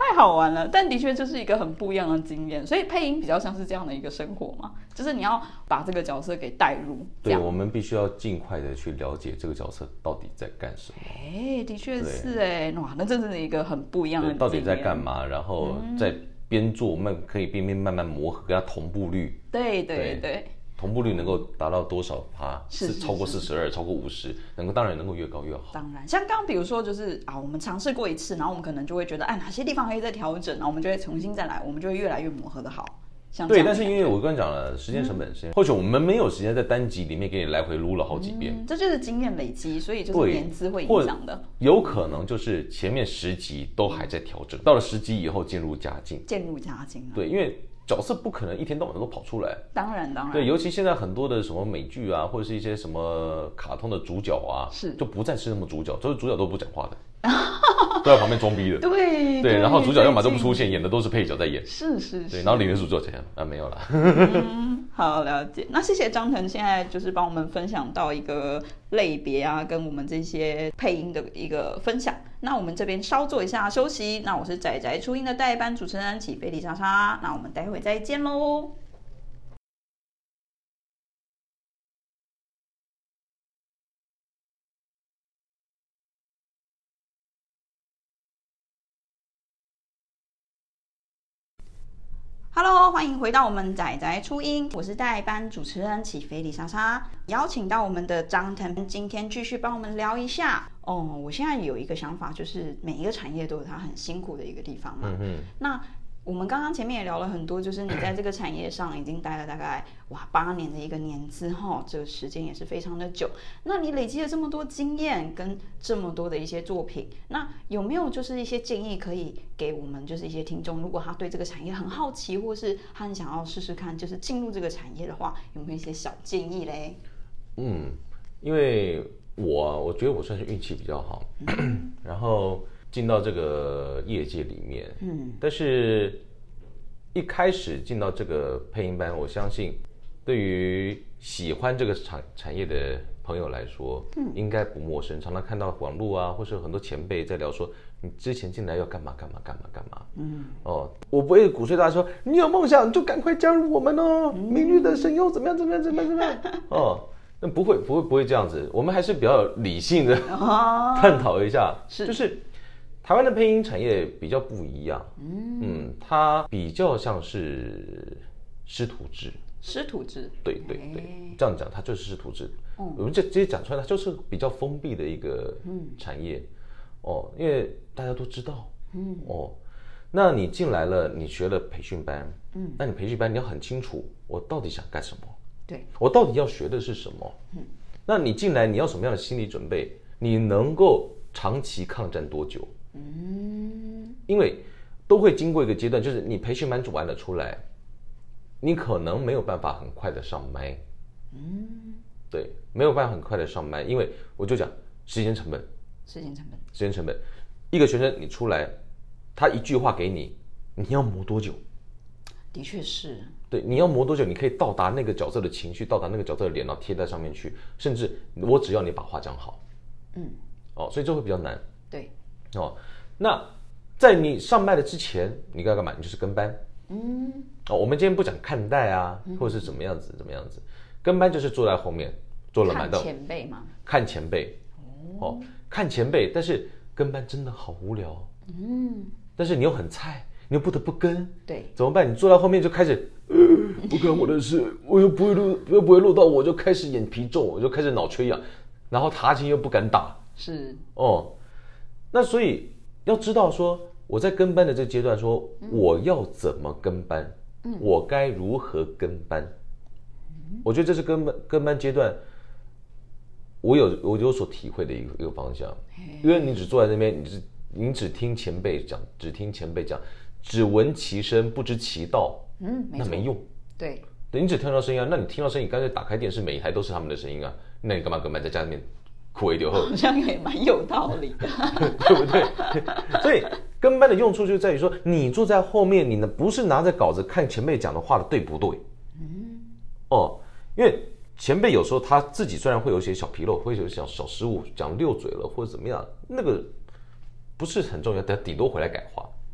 太好玩了。但的确就是一个很不一样的经验，所以配音比较像是这样的一个生活嘛，就是你要把这个角色给带入。 对，我们必须要尽快的去了解这个角色到底在干什么。 哎，的确是哎，哇，那真是一个很不一样的经验。 到底在干嘛？然后在边做，我们可以边边慢慢磨合，跟它同步率。 对对 对, 对。 同步率能够达到多少趴？是超过四十二，超过五十，能够当然能够越高越好。 当然，像刚刚比如说就是啊，我们尝试过一次，然后我们可能就会觉得，哎，哪些地方可以再调整，然后我们就会重新再来，我们就会越来越磨合的好。像对，但是因为我刚才讲了时间成本，时间、嗯、或许我们没有时间在单集里面给你来回撸了好几遍、 嗯，这就是经验累积，所以就是年资会影响的。 有可能就是前面十集都还在调整，到了十集以后渐入佳境， 渐入佳境、啊。 对，因为角色不可能一天到晚都跑出来， 当然当然。 对，尤其现在很多的什么美剧啊，或者是一些什么卡通的主角啊， 是就不再是那么主角，就是主角都不讲话的。都在旁边装逼的， 对对，然后主角要么都不出现，演的都是配角在演， 是是是， 对，然后里面主角这样啊没有了。 嗯，好了解。那谢谢张腾现在就是帮我们分享到一个类别啊，跟我们这些配音的一个分享。那我们这边稍做一下休息。那我是宅宅初音的代班主持人起飞丽莎莎，那我们待会再见喽。Hello， 欢迎回到我们宅宅初音，我是代班主持人起飞丽莎莎，邀请到我们的张腾，今天继续帮我们聊一下。哦，我现在有一个想法，就是每一个产业都有它很辛苦的一个地方嘛。嗯嗯。那我们刚刚前面也聊了很多，就是你在这个产业上已经待了大概哇八年的一个年资哈，这个时间也是非常的久。那你累积了这么多经验跟这么多的一些作品，那有没有就是一些建议可以给我们就是一些听众，如果他对这个产业很好奇，或是他很想要试试看，就是进入这个产业的话，有没有一些小建议嘞？ 嗯，因为我我觉得我算是运气比较好，嗯、然后进到这个业界里面，嗯，但是一开始进到这个配音班，我相信对于喜欢这个产产业的朋友来说，嗯，应该不陌生。常常看到网络啊，或是很多前辈在聊说，你之前进来要干嘛干嘛干嘛干嘛，嗯，哦，我不会鼓吹大家说，你有梦想就赶快加入我们哦，嗯、明日的声优怎么样怎么样怎么样怎么样，哦。那不会不会不会这样子，我们还是比较理性的、哦、探讨一下，是就是台湾的配音产业比较不一样，嗯, 嗯它比较像是师徒制， 师徒制， 对对对，这样讲它就是师徒制，嗯、我们这直接讲出来，它就是比较封闭的一个产业，嗯、哦，因为大家都知道，嗯哦，那你进来了，你学了培训班，嗯，那你培训班你要很清楚，我到底想干什么。 对， 我到底要学的是什么？嗯，那你进来你要什么样的心理准备？你能够长期抗战多久？嗯，因为都会经过一个阶段，就是你培训班完了出来，你可能没有办法很快的上麦。嗯，对，没有办法很快的上麦，因为我就讲时间成本， 时间成本， 时间成本。一个学生你出来，他一句话给你，你要磨多久？ 的确是。 对，你要磨多久？你可以到达那个角色的情绪，到达那个角色的脸，然后贴在上面去。甚至我只要你把话讲好，嗯，哦，所以这会比较难。 对， 哦，那在你上麦的之前，你该干嘛？你就是跟班。嗯，哦，我们今天不讲看待啊，或者是怎么样子，怎么样子，跟班就是坐在后面，坐了满到看前辈嘛， 看前辈。哦，看前辈，但是跟班真的好无聊。嗯，但是你又很菜。你又不得不跟， 对， 怎么办？你坐在后面就开始，呃，不干我的事，我又不会录，又不会录到，我就开始眼皮重，我就开始脑缺氧，然后塔琴又不敢打， 是哦，那所以要知道说，我在跟班的这个阶段说，嗯、我要怎么跟班，嗯、我该如何跟班，嗯、我觉得这是跟班跟班阶段，我有我有所体会的一个一个方向，因为你只坐在那边，你只你只听前辈讲，只听前辈讲。只闻其声不知其道，嗯，那没用。 对， 对，你只听到声音啊，那你听到声音，干脆打开电视，每一台都是他们的声音啊，那你干嘛跟班在家里面哭一丢后？ 好像也蛮有道理的， 对不对？所以跟班的用处就在于说，你坐在后面，你呢不是拿着稿子看前辈讲的话的对不对？嗯，哦，因为前辈有时候他自己虽然会有一些小纰漏，会有一些小小失误，讲溜嘴了或者怎么样，那个不是很重要，但顶多回来改话。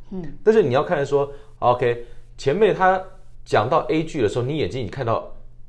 嗯，但是你要看说 ，OK， 前辈他讲到 A 句的时候，你眼睛已经看到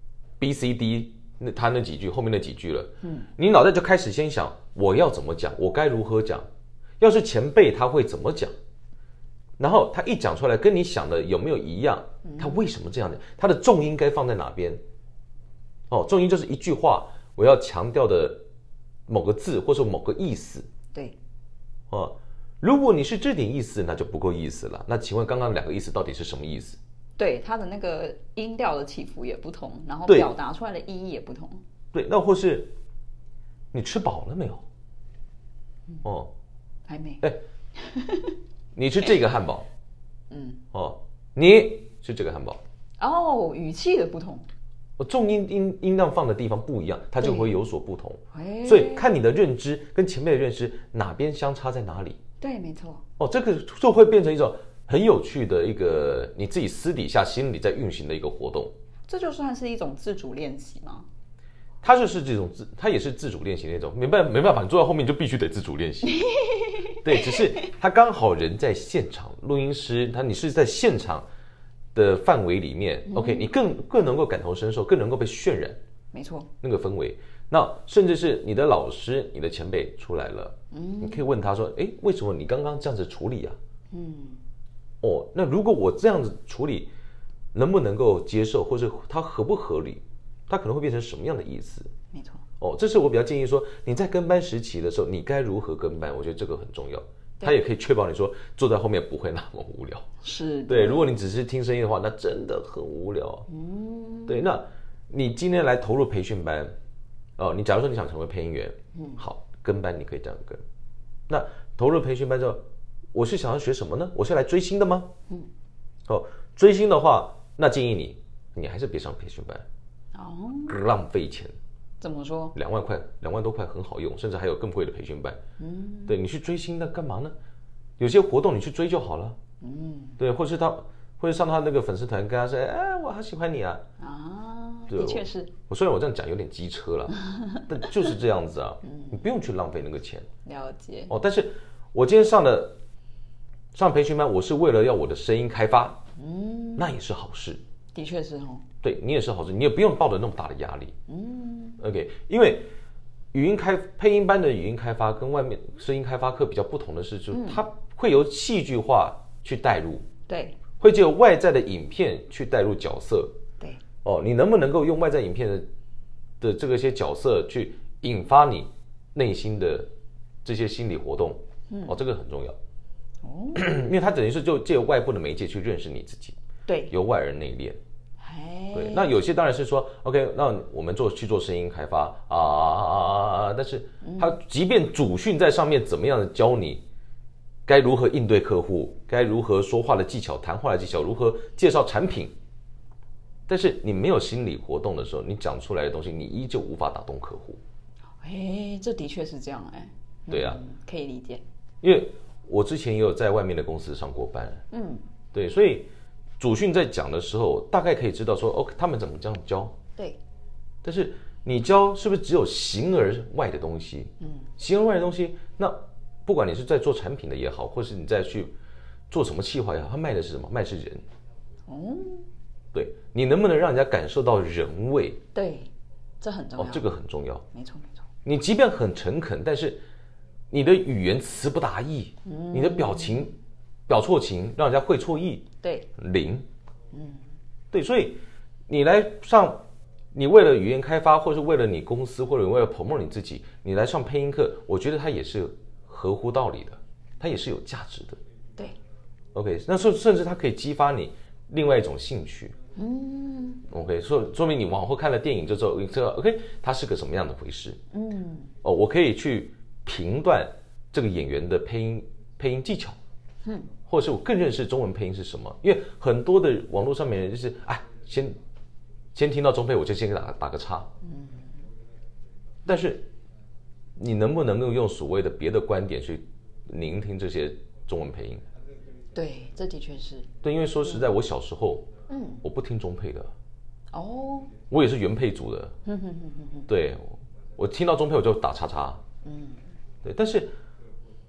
B、C、D 那他那几句后面那几句了，嗯，你脑袋就开始先想我要怎么讲，我该如何讲。要是前辈他会怎么讲，然后他一讲出来跟你想的有没有一样，他为什么这样讲，他的重音该放在哪边？哦，重音就是一句话我要强调的某个字或者某个意思。 对， 哦，如果你是这点意思，那就不够意思了。那请问刚刚两个意思到底是什么意思？ 对，它的那个音调的起伏也不同，然后表达出来的意义也不同。 对，那或是你吃饱了没有？哦， 还没。 哎，你吃这个汉堡，嗯，哦，你吃这个汉堡， 哦，语气的不同， 重音音音量放的地方不一样，它就会有所不同。所以看你的认知跟前辈的认知哪边相差在哪里？ 对，没错。 哦，这个就会变成一种很有趣的一个你自己私底下心里在运行的一个活动。 这就算是一种自主练习吗？ 它就是这种自，它也是自主练习那种，没办没办法，你坐在后面就必须得自主练习。对，只是他刚好人在现场，录音师他你是在现场的范围里面、嗯、，OK， 你更更能够感同身受，更能够被渲染， 没错， 那个氛围。那甚至是你的老师、你的前辈出来了，嗯，你可以问他说，哎，为什么你刚刚这样子处理啊？嗯，哦，那如果我这样子处理，能不能够接受，或者它合不合理？它可能会变成什么样的意思？ 没错。 哦，这是我比较建议说，你在跟班时期的时候，你该如何跟班？我觉得这个很重要。它也可以确保你说坐在后面不会那么无聊。 是。 对，如果你只是听声音的话，那真的很无聊。嗯。对，那你今天来投入培训班，哦，你假如说你想成为配音员，嗯，好，跟班你可以这样跟。那投入培训班之后，我是想要学什么呢？我是来追星的吗？嗯。哦，追星的话，那建议你，你还是别上培训班。哦，浪费钱。 怎么说？ 两万块，两万多块很好用，甚至还有更贵的培训班。嗯，对，你去追星那干嘛呢？有些活动你去追就好了。嗯，对，或是他，或者上他那个粉丝团跟他说，哎，我好喜欢你啊。 啊，的确是。 我虽然我这样讲有点机车了，但就是这样子啊。嗯，你不用去浪费那个钱。 了解。 哦，但是我今天上的上培训班，我是为了要我的声音开发。嗯，那也是好事。 的确是哦， 对你也是好事，你也不用抱着那么大的压力。嗯 ，OK， 因为语音开配音班的语音开发跟外面声音开发课比较不同的是，就是它会由戏剧化去带入， 对， 会借由外在的影片去带入角色， 对， 哦，你能不能够用外在影片的的这个些角色去引发你内心的这些心理活动？嗯，哦，这个很重要。哦，因为它等于是就借由外部的媒介去认识你自己， 对， 由外而内敛。对，那有些当然是说 ，OK， 那我们做去做声音开发啊啊啊啊！但是他即便主训在上面怎么样的教你该如何应对客户，该如何说话的技巧、谈话的技巧，如何介绍产品，但是你没有心理活动的时候，你讲出来的东西，你依旧无法打动客户。 哎，这的确是这样哎。 对啊、 嗯，可以理解。 因为我之前也有在外面的公司上过班，嗯，对，所以。主训在讲的时候，大概可以知道说 ，OK， 他们怎么这样教。 对。 但是你教是不是只有形而外的东西？嗯。形而外的东西，那不管你是在做产品的也好，或是你在去做什么企划也好，他卖的是什么？卖的是人。哦。对，你能不能让人家感受到人味？ 对，这很重要。 哦，这个很重要。 没错，没错。 你即便很诚恳，但是你的语言词不达意，嗯、你的表情。表错情，让人家会错意， 对， 零，嗯，对，所以你来上，你为了语言开发，或是为了你公司，或者为了 promote 你自己，你来上配音课，我觉得它也是合乎道理的，它也是有价值的， 对 ，OK， 那甚甚至它可以激发你另外一种兴趣，嗯 ，OK， 说说明你往后看了电影之后，你知道 OK， 它是个什么样的回事，嗯，哦，我可以去评断这个演员的配音配音技巧，嗯。或者是我更认识中文配音是什么，因为很多的网络上面人就是哎，先先听到中配我就先给打打个叉，嗯，但是你能不能够用所谓的别的观点去聆听这些中文配音？ 对，这的确是对，因为说实在，我小时候，嗯，我不听中配的， 哦， 我也是原配组的，嗯哼哼哼哼，对，我听到中配我就打叉叉，嗯，对，但是。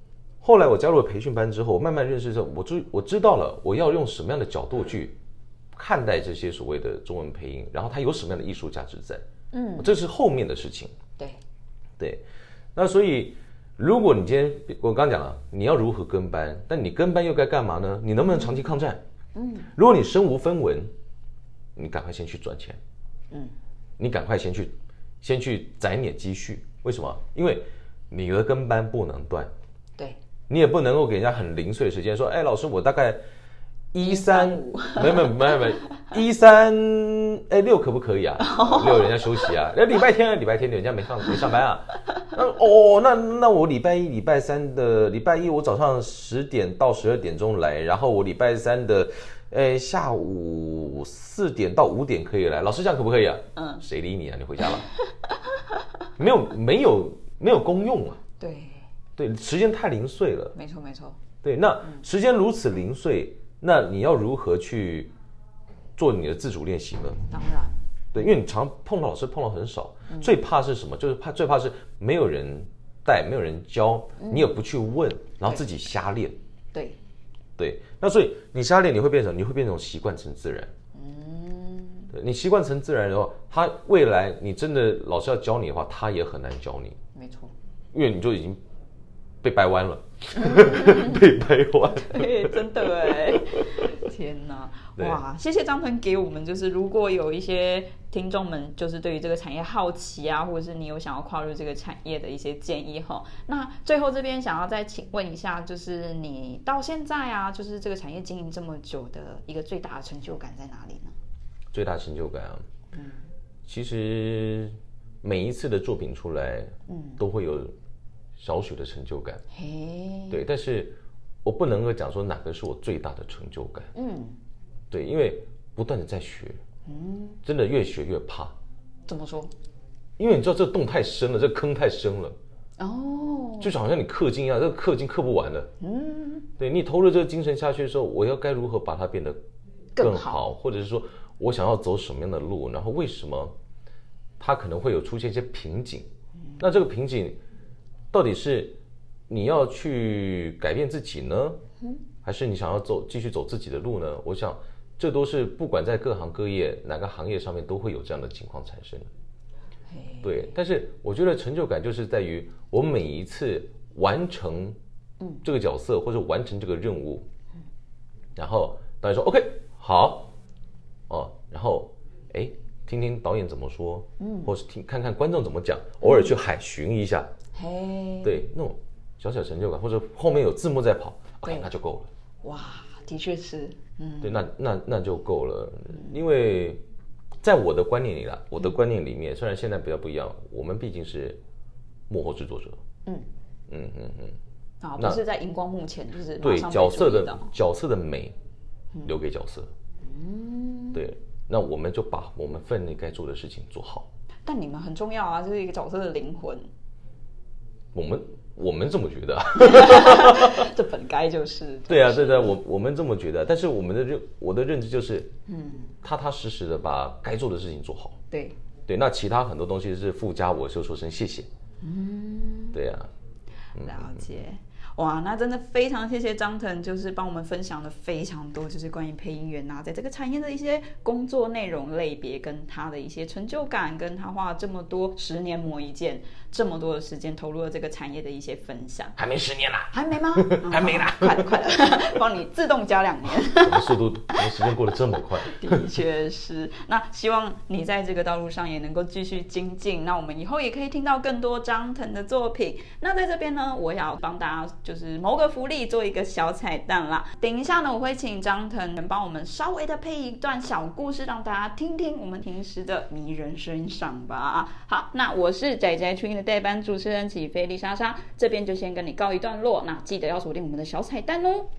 后来我加入了培训班之后，我慢慢认识之后，我知我知道了我要用什么样的角度去看待这些所谓的中文配音，然后它有什么样的艺术价值在，嗯，这是后面的事情。 对， 对，那所以如果你今天我刚刚讲了，你要如何跟班，但你跟班又该干嘛呢？你能不能长期抗战？嗯，如果你身无分文，你赶快先去赚钱，嗯，你赶快先去先去攒点积蓄。为什么？因为你的跟班不能断， 对， 你也不能够给人家很零碎的时间说，哎，老师，我大概一三，没有没有没有没有一三，哎六可不可以啊？六人家休息啊，那礼拜天礼拜天人家没上没上班啊，那哦那那我礼拜一礼拜三的礼拜一我早上十点到十二点钟来，然后我礼拜三的，哎下午四点到五点可以来，老师这样可不可以啊？嗯，谁理你啊？你回家了，没有没有没有功用啊。 对对，时间太零碎了。 没错没错。对， 那时间如此零碎，那你要如何去做你的自主练习呢？ 当然， 对，因为你常碰到老师碰到很少，嗯、最怕是什么？就是怕最怕是没有人带，没有人教，嗯、你也不去问，然后自己瞎练。 对， 对，那所以你瞎练，你会变成你会变成习惯成自然。嗯，对，你习惯成自然的话，他未来你真的老师要教你的话，他也很难教你。 没错， 因为你就已经被掰弯了，被掰弯， 对，真的哎，天哪，哇！谢谢张腾给我们，就是如果有一些听众们就是对于这个产业好奇啊，或者是你有想要跨入这个产业的一些建议哈。那最后这边想要再请问一下，就是你到现在啊，就是这个产业经营这么久的一个最大的成就感在哪里呢？ 最大的成就感啊，嗯，其实每一次的作品出来，嗯，都会有少许的成就感，嘿，对，但是我不能够讲说哪个是我最大的成就感，嗯，对，因为不断的在学，嗯，真的越学越怕。 怎么说？ 因为你知道这个洞太深了，这个坑太深了， 哦， 就好像你氪金一样，这个氪金氪不完的，嗯，对，你投入这个精神下去的时候，我要该如何把它变得更好，更好或者是说我想要走什么样的路，然后为什么它可能会有出现一些瓶颈，嗯、那这个瓶颈到底是你要去改变自己呢，还是你想要走继续走自己的路呢？我想这都是不管在各行各业哪个行业上面都会有这样的情况产生。对，但是我觉得成就感就是在于我每一次完成这个角色或者完成这个任务，然后导演说 OK 好哦，然后哎听听导演怎么说，嗯，或是听看看观众怎么讲，偶尔去海巡一下，嘿，对，那种小小成就感，或者后面有字幕在跑 ，OK， 那就够了。 哇，的确是，嗯， 对，那那那就够了，因为在我的观念里啦，我的观念里面，虽然现在比较不一样，我们毕竟是幕后制作者，嗯嗯嗯嗯，啊，不是在荧光幕前，就是对角色的角色的美留给角色，嗯，对。那我们就把我们分内该做的事情做好。 但你们很重要啊，这是一个角色的灵魂。 我们我们这么觉得， 这本该就是。 对啊，对对，我我们这么觉得。但是我们的认我的认知就是，嗯，踏踏实实的把该做的事情做好。 对对，那其他很多东西是附加，我就说声谢谢。嗯，对啊， 了解。哇，那真的非常谢谢张腾，就是帮我们分享了非常多，就是关于配音员啊，在这个产业的一些工作内容类别，跟他的一些成就感，跟他花了这么多十年磨一剑，这么多的时间投入了这个产业的一些分享。 还没十年啦？ 还没吗？ 还没啦， 快了快了，帮你自动加两年。 我们速度，我们时间过得这么快。 的确是。那希望你在这个道路上也能够继续精进。那我们以后也可以听到更多张腾的作品。那在这边呢，我要帮大家就是谋个福利，做一个小彩蛋啦。等一下呢，我会请张腾帮我们稍微的配一段小故事，让大家听听我们平时的迷人声响吧。好，那我是宅宅 Twin 的代班主持人起飞丽莎莎，这边就先跟你告一段落。那记得要锁定我们的小彩蛋哦。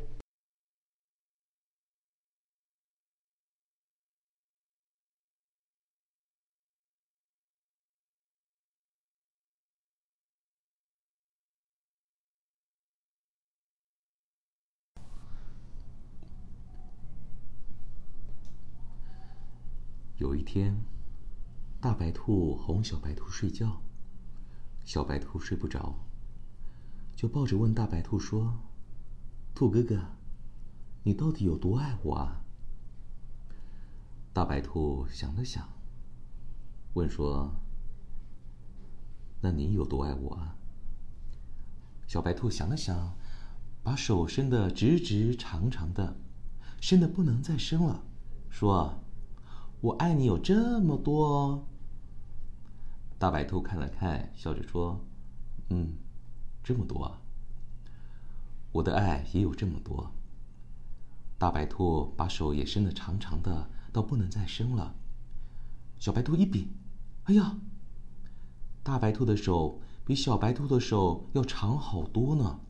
有一天，大白兔哄小白兔睡觉，小白兔睡不着， 就抱着问大白兔说：“兔哥哥，你到底有多爱我啊？”大白兔想了想，问说：“那你有多爱我啊？”小白兔想了想，把手伸得直直长长的，伸得不能再伸了，说：“我爱你有这么多哦。”大白兔看了看，笑着说：“嗯，这么多啊。我的爱也有这么多。”大白兔把手也伸得长长的，到不能再伸了。小白兔一比，哎呀，大白兔的手比小白兔的手要长好多呢。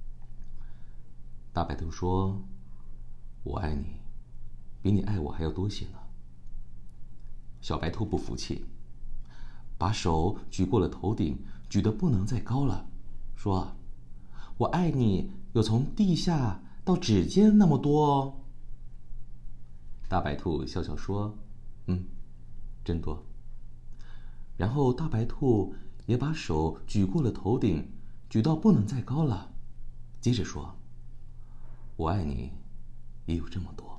大白兔说：“我爱你，比你爱我还要多些呢。”小白兔不服气，把手举过了头顶，举得不能再高了，说：“我爱你有从地下到指尖那么多哦。”大白兔笑笑说：“嗯，真多。”然后大白兔也把手举过了头顶，举到不能再高了，接着说：“我爱你也有这么多。”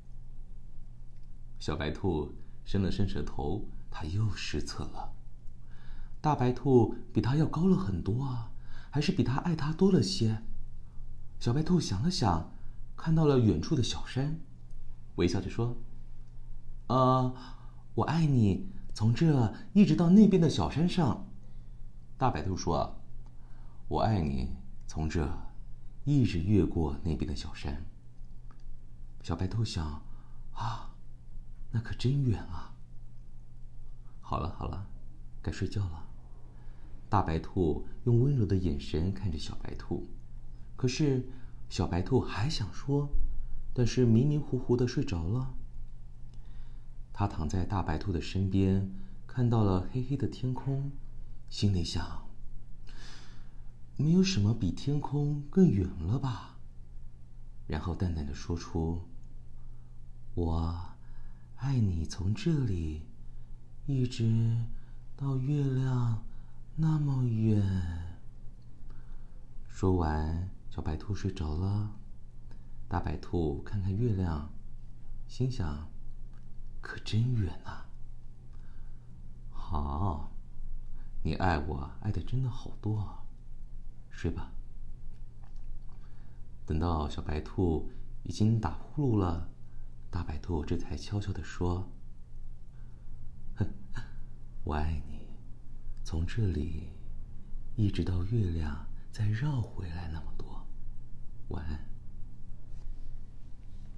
小白兔伸了伸舌头，它又失策了。大白兔比它要高了很多啊，还是比它爱它多了些。小白兔想了想，看到了远处的小山，微笑着说：“呃，我爱你从这一直到那边的小山上。”大白兔说：“我爱你从这一直越过那边的小山。”小白兔想：“啊，那可真远啊。”好了好了，该睡觉了。大白兔用温柔的眼神看着小白兔，可是小白兔还想说，但是迷迷糊糊的睡着了。他躺在大白兔的身边，看到了黑黑的天空，心里想：没有什么比天空更远了吧？然后淡淡的说出：“我爱你从这里一直到月亮那么远。”说完，小白兔睡着了。大白兔看看月亮，心想：可真远啊！好，你爱我爱的真的好多啊，睡吧。等到小白兔已经打呼噜了，大白兔这才悄悄地说：“哼，我爱你，从这里一直到月亮再绕回来那么多。晚安。”